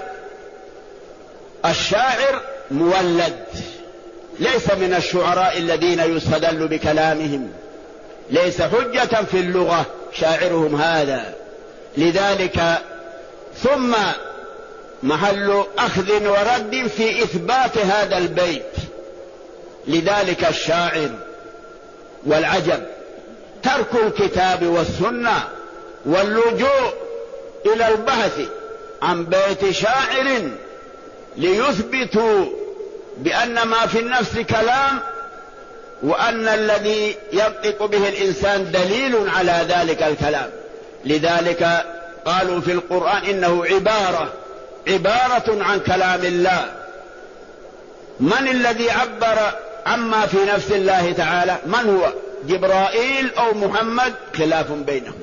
الشاعر مولد، ليس من الشعراء الذين يستدل بكلامهم، ليس حجة في اللغة شاعرهم هذا. لذلك ثم محل أخذ ورد في إثبات هذا البيت. لذلك الشاعر والعجب ترك الكتاب والسنة واللجوء إلى البحث عن بيت شاعر ليثبتوا بأن ما في النفس كلام، وأن الذي ينطق به الإنسان دليل على ذلك الكلام. لذلك قالوا في القرآن إنه عبارة عن كلام الله. من الذي عبر عما في نفس الله تعالى؟ من هو؟ جبرائيل أو محمد؟ خلاف بينهم.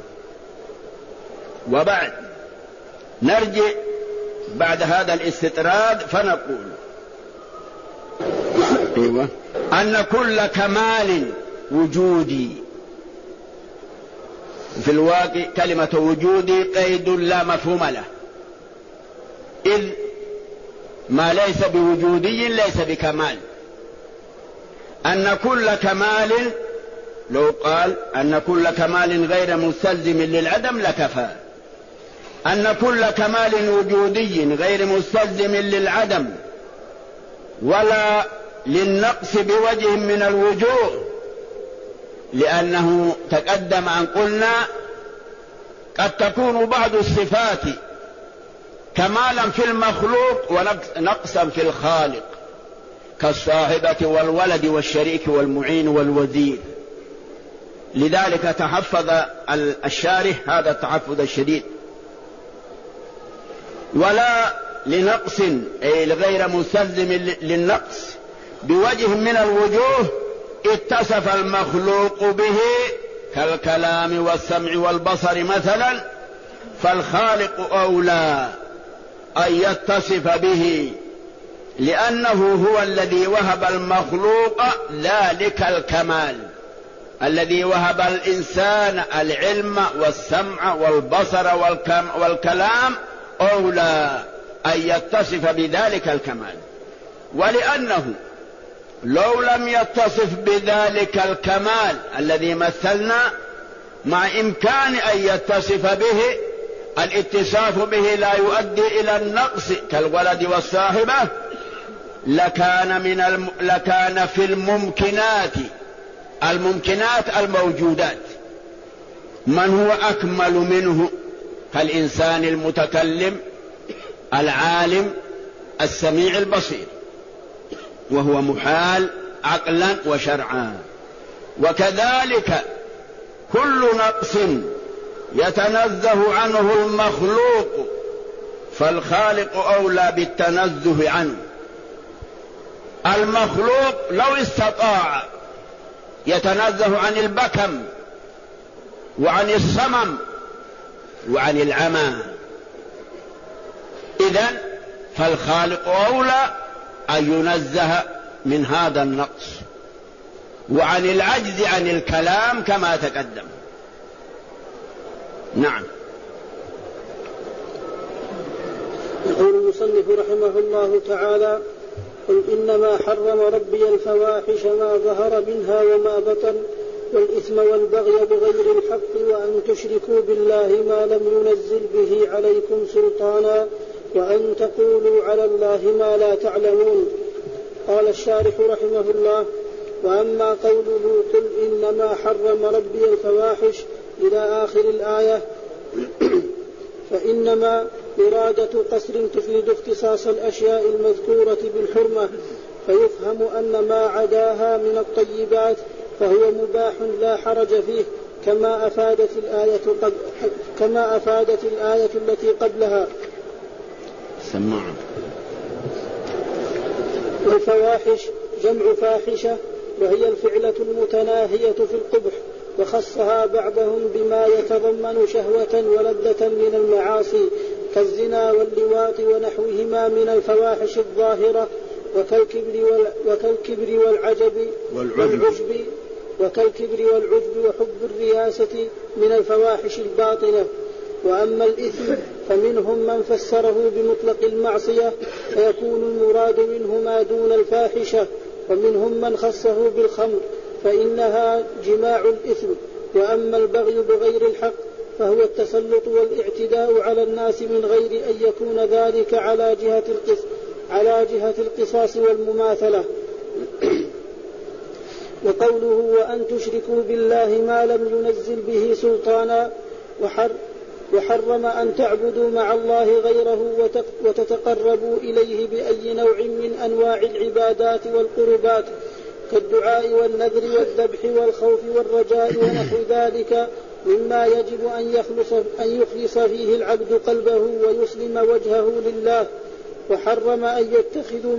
وبعد نرجع بعد هذا الاستطراد فنقول: أيوة، أن كل كمال وجودي، في الواقع كلمة وجودي قيد لا مفهوم له، إذ ما ليس بوجودي ليس بكمال. أن كل كمال، لو قال أن كل كمال غير مستلزم للعدم لكفى. أن كل كمال وجودي غير مستلزم للعدم ولا للنقص بوجه من الوجوه، لأنه تقدم أن قلنا قد تكون بعض الصفات كمالا في المخلوق ونقصا في الخالق، كالصاحبة والولد والشريك والمعين والوزير. لذلك تحفظ الشارح هذا التحفظ الشديد. ولا لنقص أي غير مستلزم للنقص بوجه من الوجوه اتصف المخلوق به، كالكلام والسمع والبصر مثلا، فالخالق أولى أن يتصف به، لأنه هو الذي وهب المخلوق ذلك الكمال، الذي وهب الإنسان العلم والسمع والبصر والكلام، أولى أن يتصف بذلك الكمال. ولأنه لو لم يتصف بذلك الكمال الذي مثلنا، مع إمكان أن يتصف به، الاتصاف به لا يؤدي إلى النقص كالولد والصاحبة، لكان في الممكنات الموجودات من هو أكمل منه، كالإنسان المتكلم العالم السميع البصير، وهو محال عقلا وشرعا. وكذلك كل نقص يتنزه عنه المخلوق فالخالق أولى بالتنزه عنه. المخلوق لو استطاع يتنزه عن البكم وعن الصمم وعن العمى، إذن فالخالق أولى أن ينزه من هذا النقص وعن العجز عن الكلام كما تقدم. نعم. يقول المصنف رحمه الله تعالى: قل إنما حرم ربي الفواحش ما ظهر منها وما بطن والإثم والبغي بغير الحق وأن تشركوا بالله ما لم ينزل به عليكم سلطانا وأن تقولوا على الله ما لا تعلمون. قال الشارح رحمه الله: وأما قوله قل إنما حرم ربي الفواحش إلى آخر الآية فإنما إرادة قصر تفيد اختصاص الأشياء المذكورة بالحرمة، فيفهم أن ما عداها من الطيبات فهو مباح لا حرج فيه، كما أفادت الآية التي قبلها. سمعوا. والفواحش جمع فاحشة، وهي الفعلة المتناهية في القبح، وخصها بعضهم بما يتضمن شهوة ولذة من المعاصي كالزنا واللواط ونحوهما من الفواحش الظاهرة، وكالكبر والعجب وحب الرياسة من الفواحش الباطنة. وأما الإثم فمنهم من فسره بمطلق المعصية فيكون المراد منه ما دون الفاحشة، ومنهم من خصه بالخمر فإنها جماع الإثم. وأما البغي بغير الحق فهو التسلط والاعتداء على الناس من غير أن يكون ذلك على جهة القصاص والمماثلة. وقوله وأن تشركوا بالله ما لم ينزل به سلطانا وحرم أن تعبدوا مع الله غيره وتتقربوا إليه بأي نوع من أنواع العبادات والقربات كالدعاء والنذر والذبح والخوف والرجاء ونحو ذلك مما يجب أن يخلص فيه العبد قلبه ويسلم وجهه لله. وحرم أن يتخذوا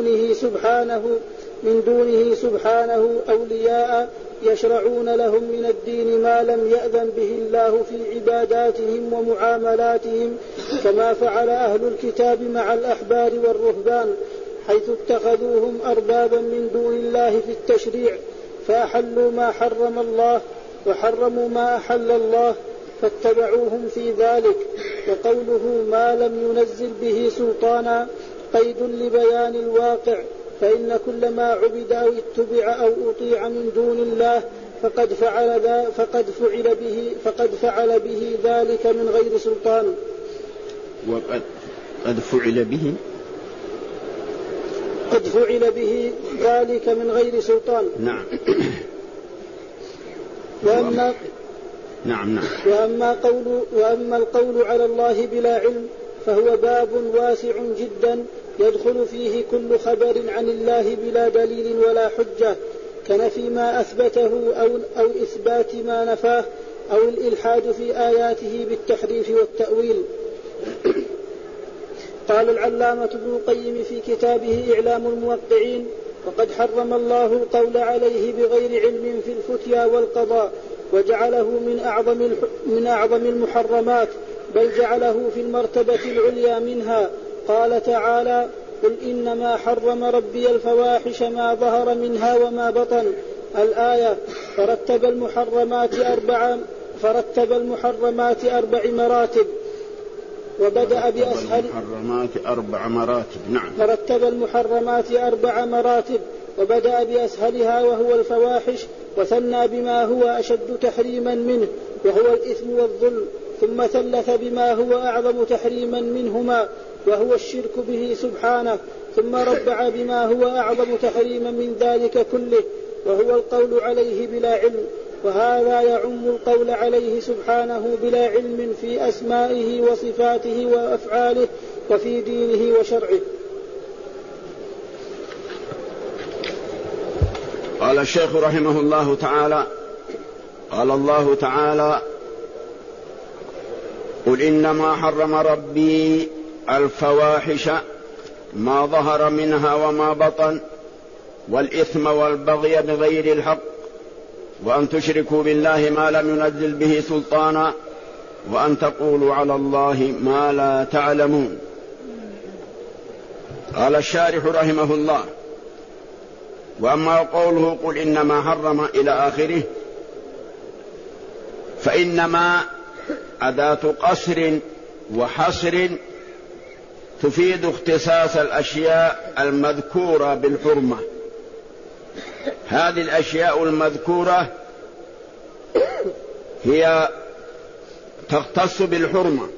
من دونه سبحانه أولياء يشرعون لهم من الدين ما لم يأذن به الله في عباداتهم ومعاملاتهم، كما فعل أهل الكتاب مع الأحبار والرهبان حيث اتخذوهم أربابا من دون الله في التشريع، فأحلوا ما حرم الله وحرموا ما أحل الله فاتبعوهم في ذلك. وقوله ما لم ينزل به سلطانا قيد لبيان الواقع، فإن كل ما عبد أو اتبع أو أطيع من دون الله فقد فعل به ذلك من غير سلطان. قد فعل به ذلك من غير سلطان. نعم. وأما القول على الله بلا علم فهو باب واسع جدا يدخل فيه كل خبر عن الله بلا دليل ولا حجة، كنفي ما أثبته أو إثبات ما نفاه أو الإلحاد في آياته بالتحريف والتأويل. قال العلامة ابن القيم في كتابه إعلام الموقعين: وقد حرم الله القول عليه بغير علم في الفتيا والقضاء، وجعله من أعظم المحرمات، بل جعله في المرتبة العليا منها. قال تعالى: قل إنما حرم ربي الفواحش ما ظهر منها وما بطن. الآية. فرتب المحرمات أربع مراتب، وبدأ بأسهل فرتب المحرمات أربع مراتب وبدأ بأسهلها وهو الفواحش، وثنى بما هو أشد تحريما منه وهو الإثم والظلم، ثم ثلث بما هو أعظم تحريما منهما وهو الشرك به سبحانه، ثم ربع بما هو أعظم تحريما من ذلك كله وهو القول عليه بلا علم. وهذا يعم القول عليه سبحانه بلا علم في أسمائه وصفاته وأفعاله وفي دينه وشرعه. قال الشيخ رحمه الله تعالى: قال الله تعالى: قل إنما حرم ربي الفواحش ما ظهر منها وما بطن والإثم والبغي بغير الحق وأن تشركوا بالله ما لم ينزل به سلطانا وأن تقولوا على الله ما لا تعلمون. قال الشارح رحمه الله: وأما قوله قل إنما حرم إلى آخره فإنما أداة قصر وحصر تفيد اختصاص الأشياء المذكورة بالحرمة. هذه الأشياء المذكورة هي تختص بالحرمة،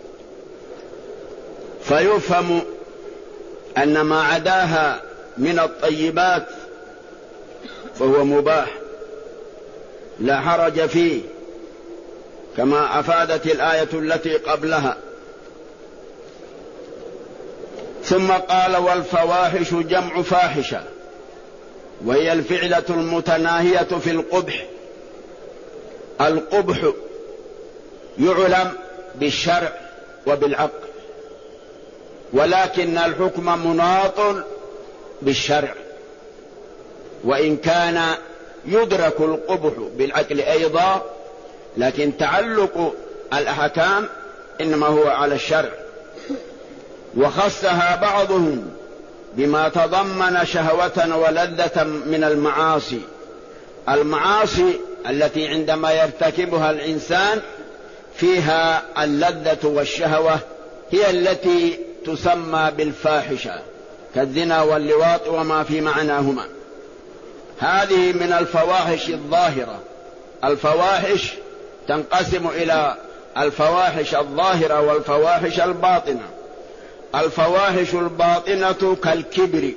فيفهم أن ما عداها من الطيبات فهو مباح لا حرج فيه، كما أفادت الآية التي قبلها. ثم قال: والفواحش جمع فاحشة، وهي الفعلة المتناهية في القبح. القبح يعلم بالشرع وبالعقل، ولكن الحكم مناط بالشرع، وإن كان يدرك القبح بالعقل أيضا، لكن تعلق الأحكام إنما هو على الشرع. وخصها بعضهم بما تضمن شهوة ولذة من المعاصي. المعاصي التي عندما يرتكبها الإنسان فيها اللذة والشهوة هي التي تسمى بالفاحشة، كالزنا واللواط وما في معناهما. هذه من الفواحش الظاهرة. الفواحش تنقسم إلى الفواحش الظاهرة والفواحش الباطنة. الفواحش الباطنة كالكبر،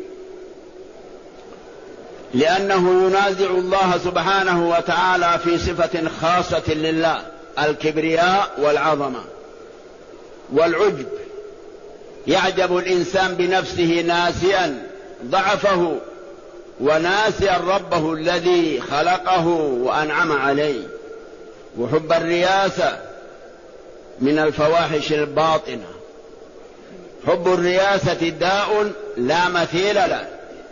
لأنه ينازع الله سبحانه وتعالى في صفة خاصة لله، الكبرياء والعظمة والعجب. يعجب الإنسان بنفسه ناسيا ضعفه وناسيا ربه الذي خلقه وأنعم عليه. وحب الرياسة من الفواحش الباطنة. حب الرياسة داء لا مثيل له،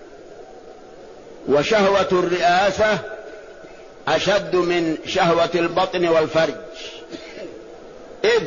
وشهوة الرئاسة أشد من شهوة البطن والفرج، إذ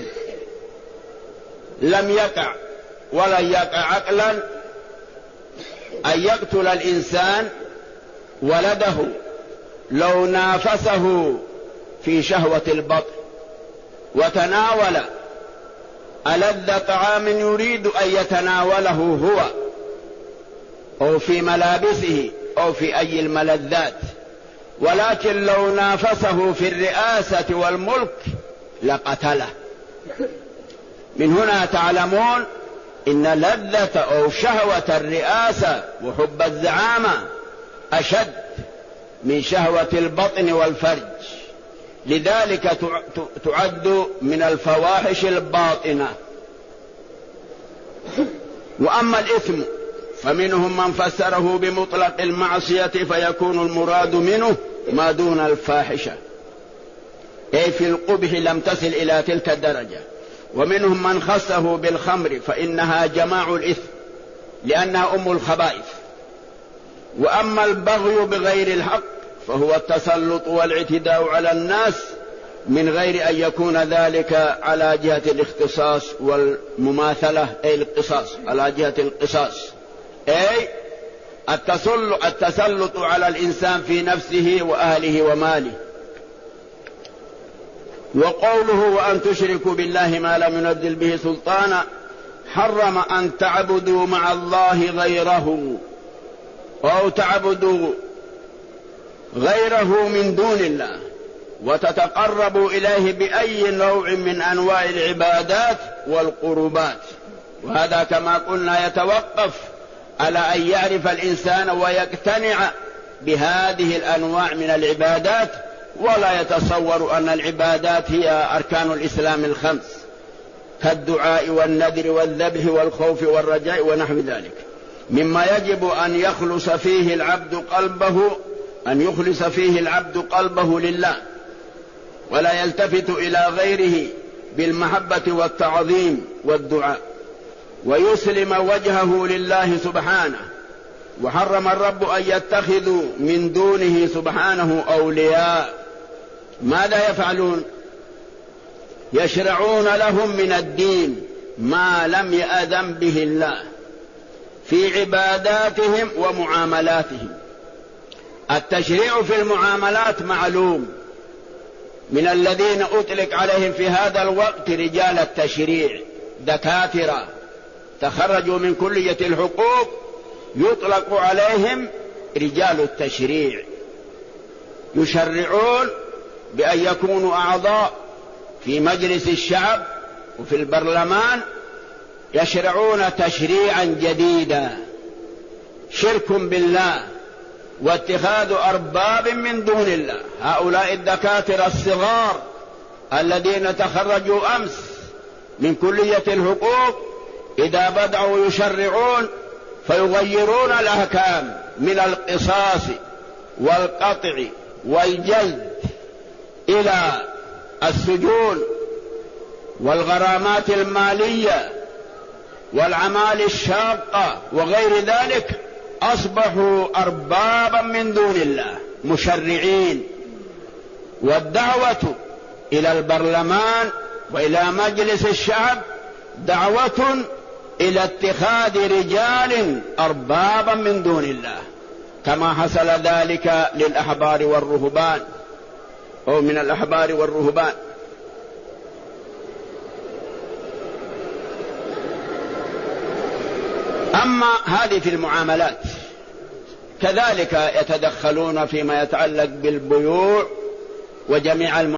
لم يقع ولن يقع عقلا أن يقتل الإنسان ولده لو نافسه في شهوة البطن وتناول ألذ طعام يريد أن يتناوله هو، أو في ملابسه أو في أي الملذات، ولكن لو نافسه في الرئاسة والملك لقتله. من هنا تعلمون إن لذة أو شهوة الرئاسة وحب الزعامة أشد من شهوة البطن والفرج، لذلك تعد من الفواحش الباطنة. وأما الإثم فمنهم من فسره بمطلق المعصية فيكون المراد منه ما دون الفاحشة، أي في القبح لم تصل إلى تلك الدرجة. ومنهم من خصه بالخمر فإنها جماع الإثم لأنها أم الخبائث. وأما البغي بغير الحق فهو التسلط والاعتداء على الناس من غير أن يكون ذلك على جهة الاختصاص والمماثلة، أي القصاص، على جهة القصاص، أي التسلط على الإنسان في نفسه وأهله وماله. وقوله وأن تشركوا بالله ما لم ينزل به سلطانا حرم أن تعبدوا مع الله غيره، أو تعبدوا غيره من دون الله وتتقربوا إليه بأي نوع من أنواع العبادات والقربات. وهذا كما قلنا يتوقف على أن يعرف الإنسان ويقتنع بهذه الأنواع من العبادات، ولا يتصور أن العبادات هي أركان الإسلام الخمس كالدعاء والنذر والذبح والخوف والرجاء ونحو ذلك، مما يجب أن يخلص فيه العبد قلبه لله، ولا يلتفت إلى غيره بالمحبة والتعظيم والدعاء. ويسلم وجهه لله سبحانه. وحرم الرب أن يتخذوا من دونه سبحانه أولياء. ماذا يفعلون؟ يشرعون لهم من الدين ما لم يأذن به الله في عباداتهم ومعاملاتهم. التشريع في المعاملات معلوم، من الذين أطلق عليهم في هذا الوقت رجال التشريع، دكاترة تخرجوا من كلية الحقوق يطلق عليهم رجال التشريع، يشرعون بأن يكونوا أعضاء في مجلس الشعب وفي البرلمان، يشرعون تشريعا جديدا، شرك بالله واتخاذ أرباب من دون الله. هؤلاء الدكاترة الصغار الذين تخرجوا أمس من كلية الحقوق إذا بدأوا يشرعون فيغيرون الأحكام من القصاص والقطع والجلد إلى السجون والغرامات المالية والأعمال الشاقة وغير ذلك، أصبحوا أربابا من دون الله مشرعين. والدعوة إلى البرلمان وإلى مجلس الشعب دعوة إلى اتخاذ رجال أربابا من دون الله، كما حصل ذلك للأحبار والرهبان أو من الأحبار والرهبان. أما هذه في المعاملات كذلك يتدخلون فيما يتعلق بالبيوع وجميع